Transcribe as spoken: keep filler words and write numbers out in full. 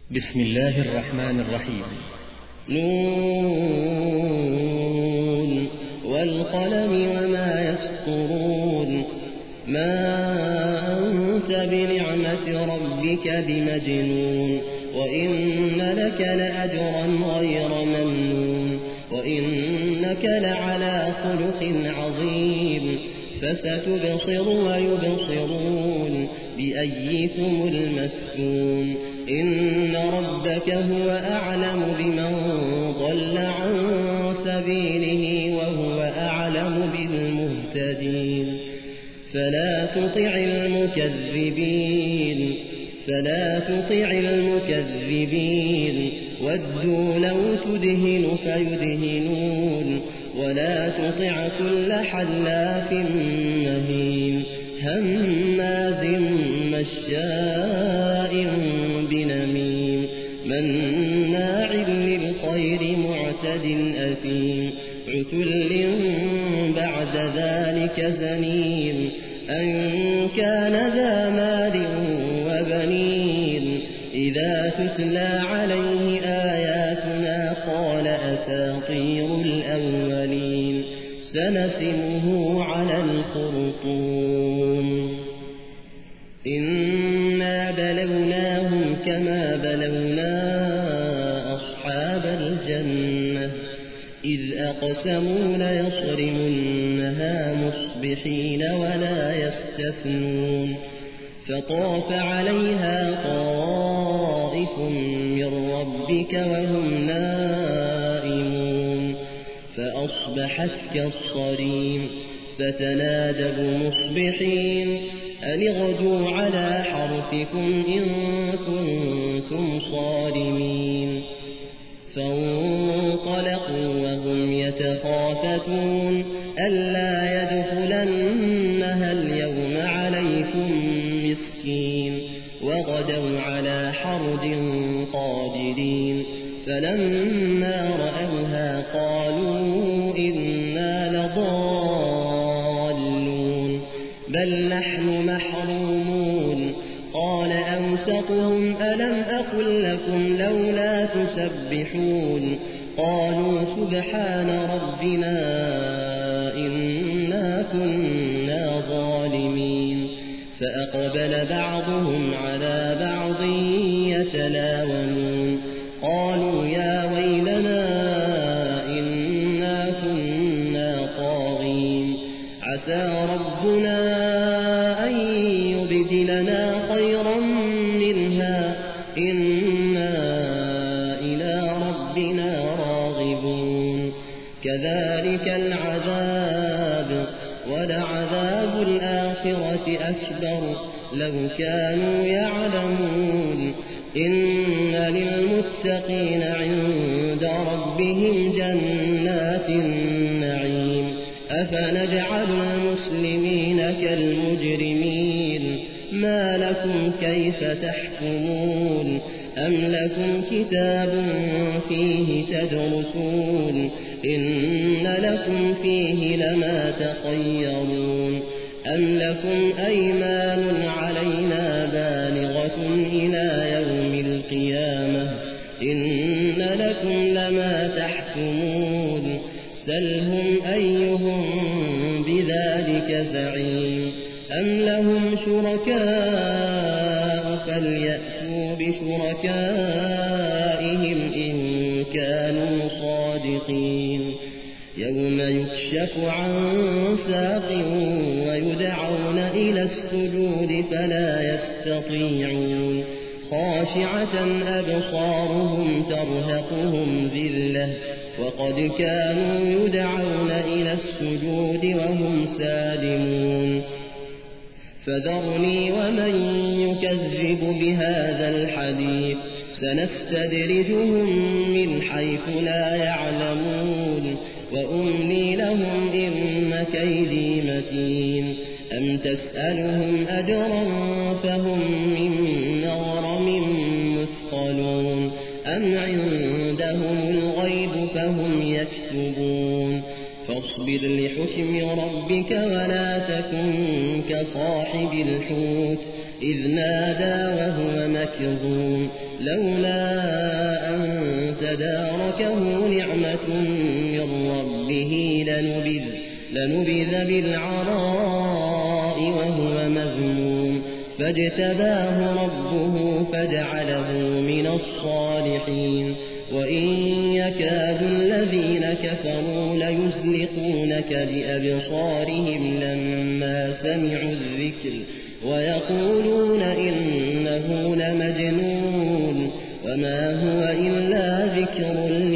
بسم الله الرحمن الرحيم. نون والقلم وما يسطرون. ما أنت بنعمة ربك بمجنون، وإن لك لأجرا غير ممنون، وإنك لعلى خلق عظيم. فستبصر ويبصرون بأيكم المفتون. إن ربك هو أعلم بمن ضل عن سبيله وهو أعلم بالمهتدين. فلا تطع المكذبين فلا تطع المكذبين ودوا لو تدهن فيدهنون. ولا تطع كل حلاف مهين هماز مشاء بنميم مناع للخير معتد أثيم عتل بعد ذلك زنيم أن كان ذا مال وبنين. إذا تتلى عليه آياتنا قال أساطير الأولين. سنسمه على الخرطوم. إنا بلوناهم كما بلونا أصحاب الجنة إذ أقسموا ليصرمنها مصبحين ولا يستثنون. فطاف عليها طائف من ربك وهم نائمون فأصبحت كالصريم. فتنادوا مصبحين أن اغدوا على حرثكم إن كنتم صارمين. فانطلقوا وهم يتخافتون ألا يدخلنها اليوم عليكم مسكين. وغدوا على حرد قادرين. فلما رأوها قالوا إنا لضالون بل نحن محرومون. قال أوسطهم ألم أقل لكم لولا تسبحون. قالوا سبحان ربنا إنا كنا ظالمين. فأقبل بعضهم على بعض يتلاومون قالوا يا ويلنا إنا كنا طاغين. عسى ربنا أن يبدلنا خيرا منها إنا إلى ربنا راغبون. كذلك العذاب ولعذاب الآخرة أكبر لو كانوا يعلمون. إن للمتقين عند ربهم جنات النعيم. أفنجعل المسلمين كالمجرمين ما لكم كيف تحكمون. أم لكم كتاب فيه تدرسون إن لكم فيه لما تخيرون. أم لكم أيمان علينا بالغة إلى يوم القيامة إن لكم لما تحكمون. سلهم أيهم بذلك زعيم. أم لهم شركاء فليأتوا بشركائهم إن كانوا صادقين. يوم يكشف عن ساق ويدعون إلى السجود فلا يستطيعون. خاشعة أبصارهم ترهقهم ذلة وقد كانوا يدعون إلى السجود وهم سالمون. فذرني ومن يكذب بهذا الحديث سنستدرجهم من حيث لا يعلمون وأملي لهم إن كيدي متين. أم تسألهم أجرا فهم من مغرم مثقلون أم عندهم الغيب فهم يكتبون. فاصبر لحكم ربك ولا تكن كصاحب الحوت إذ نادى وهو مكظوم لولا أن تداركه نعمة من ربه لنبذ, لنبذ بالعراء وهو مذموم فاجتباه ربه فجعله من الصالحين وإن يكاد الذين كفروا ليزلقونك بأبصارهم لما سمعوا الذكر ويقولون إنه لمجنون وما هو إلا ذكر